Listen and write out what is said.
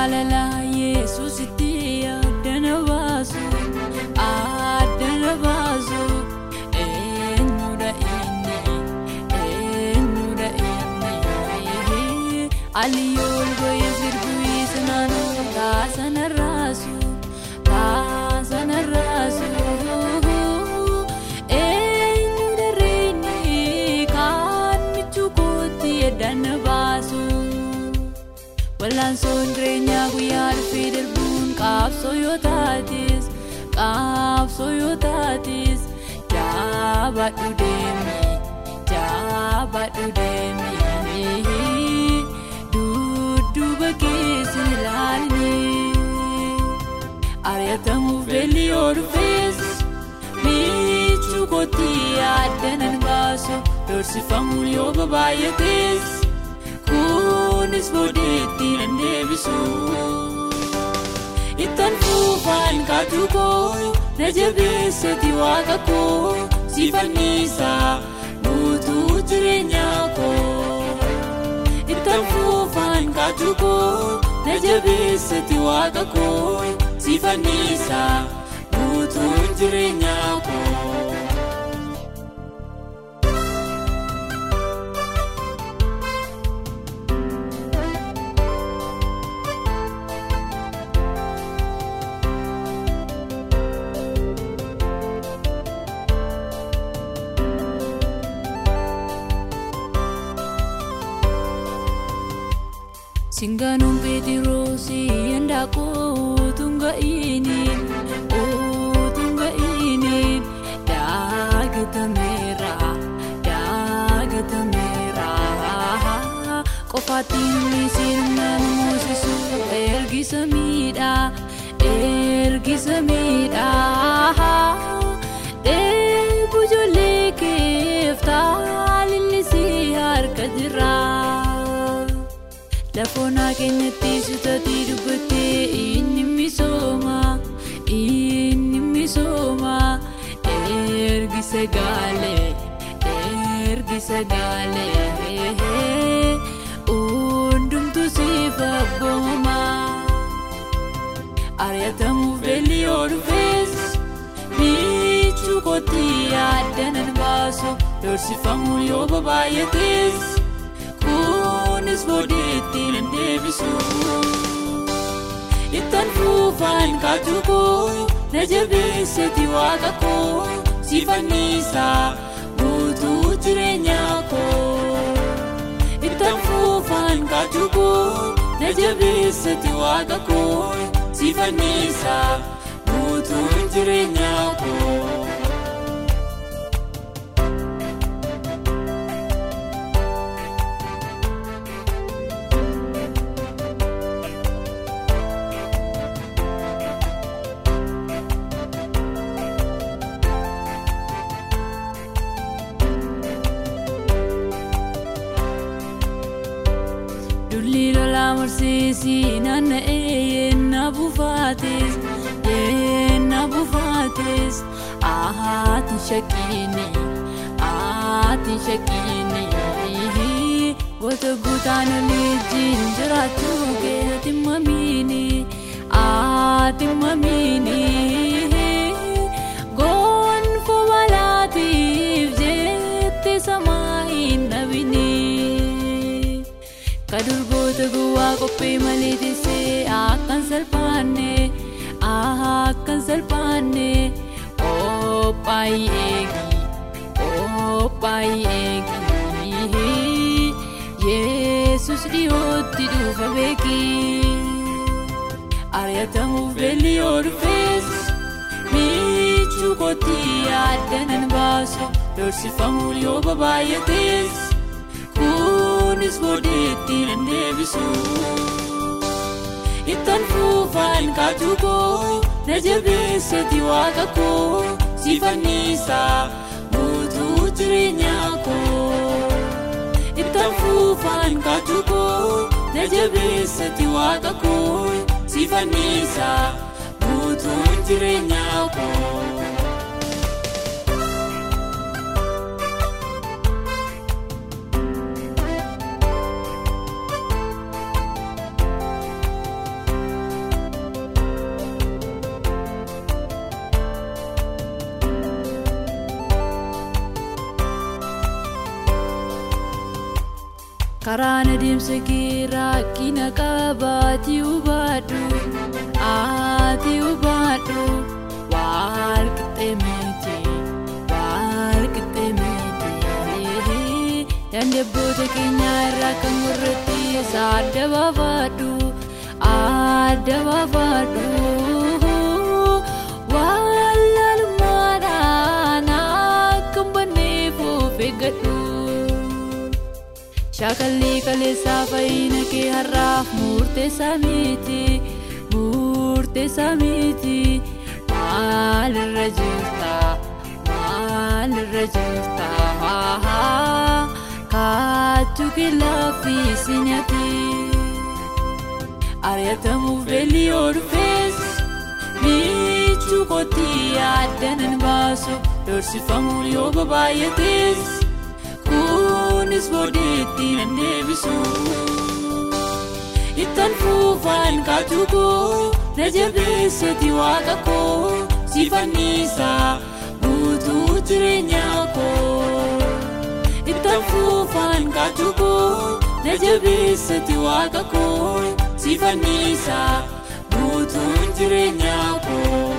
jaalala Yesuusitti addana baasu eenyudha inni aliyool goye sirbii sanaanuu taasana raasu eenyudha reeni kan michuukooti addana baasu wal'aansoon jireenyaa guyyaa dhufee darbuun qaabsoo yoo taatis jabaadhu deemi dudduuba keessa ilaalinee ari'atamuuf beelli yoo dhufees michuu kootti addanan baasu doorsifamuun yoo baay'atees kunis boodeetti nan deebisu. Ittaan fuufaan kaatu koo na jabeessati waaqa koo si fannisaa guutuu jireenyaa koo. Ittaan fuufaan kaatu koo na jabeessati waaqa koo si fannisaa guutuu jireenyaa koo. Singanuun Peetiroosi yandaakoo tunga iniin daagatameera qofaatiin sirnaan moosisu ergisa miidhaa dheebu ijoollee keef taalillisii harka jira. Lafoonaa keenyatti sutaatii dubbattee inni misooma ergisa gaalee hundumtu siif abbooma ari'atamuuf beelli yoo dhufees michuu kootti addanan baasu doorsifamuun yoo baay'atees kunis boodeetti nan deebisu. Ittaan fuufaan kaatu koo na jabeessati waaqa koo si fannisaa guutuu jireenyaa koo. Ittaan fuufaan kaatu koo na jabeessati waaqa koo si fannisaa guutuu jireenyaa koo. Dulli lolaa morsiisi naanna'ee yennaa buufaates aatiin shakkiini goota guutaan oliijiin jiraachuu keetti mamiini gonfoo balaatiif jettee samaa hin dhabini. Kadurgoota gowwaa qophee malee teessee akkan salphaanne qophaa'ii eegi Yesus dhiyootti dhufa beeki ari'atamuuf beelli yoo dhufees michuu kootti addanan baasu doorsifamuun yoo baay'atees kunis boodeetti nan deebisu. Ittaan fuufaan kaatu koo na jabeessati waaqa koo si fannisaa guutuu jireenyaa koo. Ittaan fuufaan kaatu koo na jabeessati waaqa koo si fannisaa guutuu jireenyaa koo. karaan adeemsa kee rakkina qabaati hubadhu ati hubadhu wal qixxeemiti dandeboota keenya irraa kan murratti adda baafadhu walaalummaadhaan akka banneef of eeggadhu shaakalli kaleessaa fayyina kee har'aaf murteessaa miti maalirra jirta kaatu kilaafi sinyati ari'atamuuf beelli oolfees michuu kootii addanan baasu dorsifamuun yoo baay'atees kunis booddeetti nan deebisu ittaan fuufaan kaatu koo na jabeessati waaqa koo si fannisaa guutuu jireenyaa koo. Ittaan fuufaan kaatu koo na jabeessati waaqa koo si fannisaa guutuu jireenyaa koo.